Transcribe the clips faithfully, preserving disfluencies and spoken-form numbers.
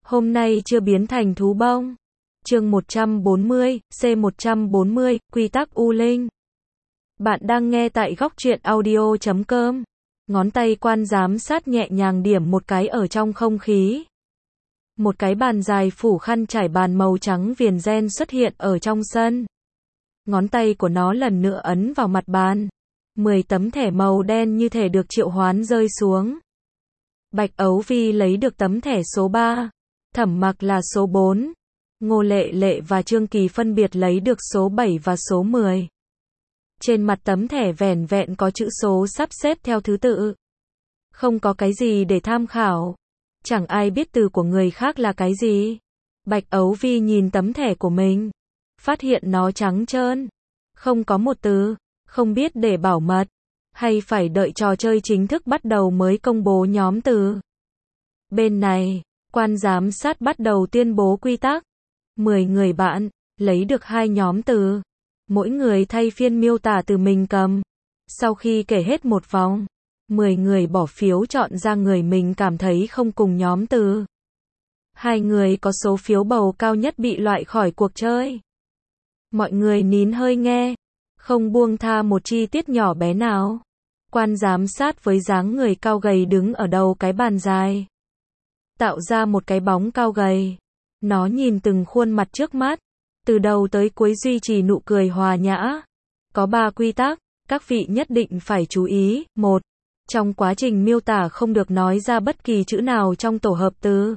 Hôm nay chưa biến thành thú bông. Chương một trăm bốn mươi, C một trăm bốn mươi, quy tắc U Linh. Bạn đang nghe tại góc truyện audio chấm com. Ngón tay quan giám sát nhẹ nhàng điểm một cái ở trong không khí. Một cái bàn dài phủ khăn trải bàn màu trắng viền ren xuất hiện ở trong sân. Ngón tay của nó lần nữa ấn vào mặt bàn. Mười tấm thẻ màu đen như thể được triệu hoán rơi xuống. Bạch Ấu Vi lấy được tấm thẻ số ba. Thẩm Mặc là số bốn. Ngô Lệ Lệ và Trương Kỳ phân biệt lấy được số bảy và số mười. Trên mặt tấm thẻ vẻn vẹn có chữ số sắp xếp theo thứ tự. Không có cái gì để tham khảo. Chẳng ai biết từ của người khác là cái gì. Bạch Ấu Vi nhìn tấm thẻ của mình. Phát hiện nó trắng trơn. Không có một từ. Không biết để bảo mật. Hay phải đợi trò chơi chính thức bắt đầu mới công bố nhóm từ. Bên này, quan giám sát bắt đầu tuyên bố quy tắc. mười người bạn, lấy được hai nhóm từ. Mỗi người thay phiên miêu tả từ mình cầm. Sau khi kể hết một vòng, mười người bỏ phiếu chọn ra người mình cảm thấy không cùng nhóm từ. Hai người có số phiếu bầu cao nhất bị loại khỏi cuộc chơi. Mọi người nín hơi nghe, không buông tha một chi tiết nhỏ bé nào. Quan giám sát với dáng người cao gầy đứng ở đầu cái bàn dài. Tạo ra một cái bóng cao gầy. Nó nhìn từng khuôn mặt trước mắt. Từ đầu tới cuối duy trì nụ cười hòa nhã. Có ba quy tắc, các vị nhất định phải chú ý. Một. Trong quá trình miêu tả không được nói ra bất kỳ chữ nào trong tổ hợp từ.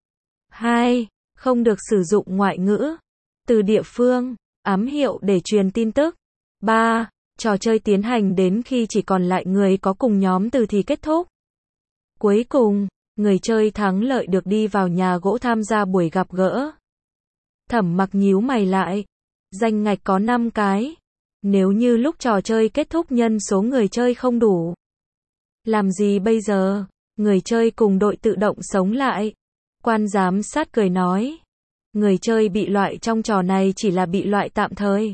Hai. Không được sử dụng ngoại ngữ, từ địa phương, ám hiệu để truyền tin tức. Ba. Trò chơi tiến hành đến khi chỉ còn lại người có cùng nhóm từ thì kết thúc. Cuối cùng, người chơi thắng lợi được đi vào nhà gỗ tham gia buổi gặp gỡ. Thẩm Mặc nhíu mày lại. Danh ngạch có năm cái. Nếu như lúc trò chơi kết thúc nhân số người chơi không đủ. Làm gì bây giờ? Người chơi cùng đội tự động sống lại. Quan giám sát cười nói. Người chơi bị loại trong trò này chỉ là bị loại tạm thời.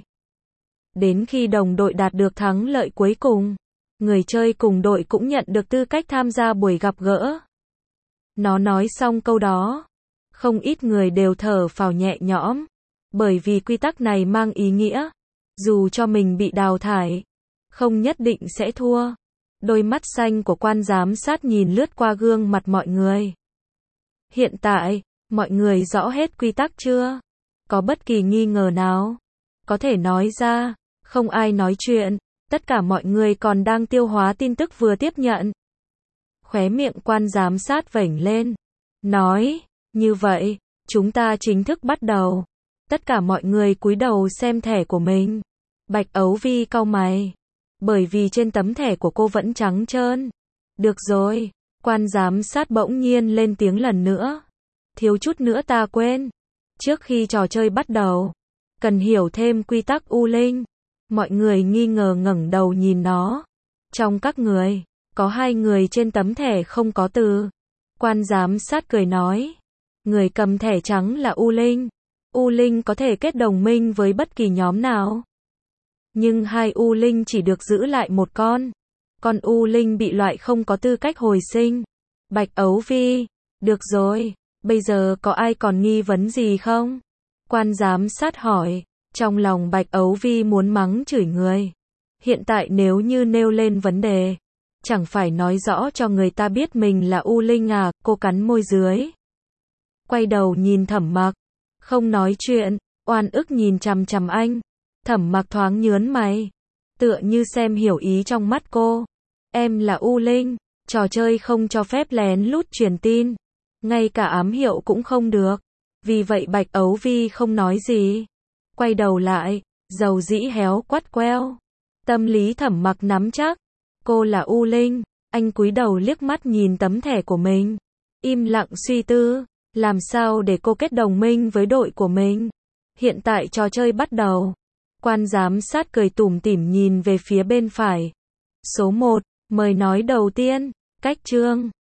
Đến khi đồng đội đạt được thắng lợi cuối cùng, người chơi cùng đội cũng nhận được tư cách tham gia buổi gặp gỡ. Nó nói xong câu đó, không ít người đều thở phào nhẹ nhõm, bởi vì quy tắc này mang ý nghĩa, dù cho mình bị đào thải, không nhất định sẽ thua. Đôi mắt xanh của quan giám sát nhìn lướt qua gương mặt mọi người. Hiện tại, mọi người rõ hết quy tắc chưa? Có bất kỳ nghi ngờ nào? Có thể nói ra. Không ai nói chuyện, tất cả mọi người còn đang tiêu hóa tin tức vừa tiếp nhận. Khóe miệng quan giám sát vểnh lên, nói, như vậy, chúng ta chính thức bắt đầu. Tất cả mọi người cúi đầu xem thẻ của mình. Bạch Ấu Vi cau mày, bởi vì trên tấm thẻ của cô vẫn trắng trơn. Được rồi, quan giám sát bỗng nhiên lên tiếng lần nữa. Thiếu chút nữa ta quên. Trước khi trò chơi bắt đầu, cần hiểu thêm quy tắc U Linh. Mọi người nghi ngờ ngẩng đầu nhìn nó. Trong các người, có hai người trên tấm thẻ không có từ. Quan giám sát cười nói. Người cầm thẻ trắng là U Linh. U Linh có thể kết đồng minh với bất kỳ nhóm nào. Nhưng hai U Linh chỉ được giữ lại một con. Con U Linh bị loại không có tư cách hồi sinh. Bạch Ấu Vi. Được rồi, bây giờ có ai còn nghi vấn gì không? Quan giám sát hỏi. Trong lòng Bạch Ấu Vi muốn mắng chửi người. Hiện tại nếu như nêu lên vấn đề, chẳng phải nói rõ cho người ta biết mình là U Linh à? Cô cắn môi dưới. Quay đầu nhìn Thẩm Mặc. Không nói chuyện, oan ức nhìn chằm chằm anh. Thẩm Mặc thoáng nhớn mày. Tựa như xem hiểu ý trong mắt cô. Em là U Linh, trò chơi không cho phép lén lút truyền tin. Ngay cả ám hiệu cũng không được. Vì vậy Bạch Ấu Vi không nói gì. Quay đầu lại, dầu dĩ héo quắt queo. Tâm lý Thẩm Mặc nắm chắc. Cô là U Linh. Anh cúi đầu liếc mắt nhìn tấm thẻ của mình. Im lặng suy tư. Làm sao để cô kết đồng minh với đội của mình? Hiện tại trò chơi bắt đầu. Quan giám sát cười tủm tỉm nhìn về phía bên phải. Số một, mời nói đầu tiên. Cách chương.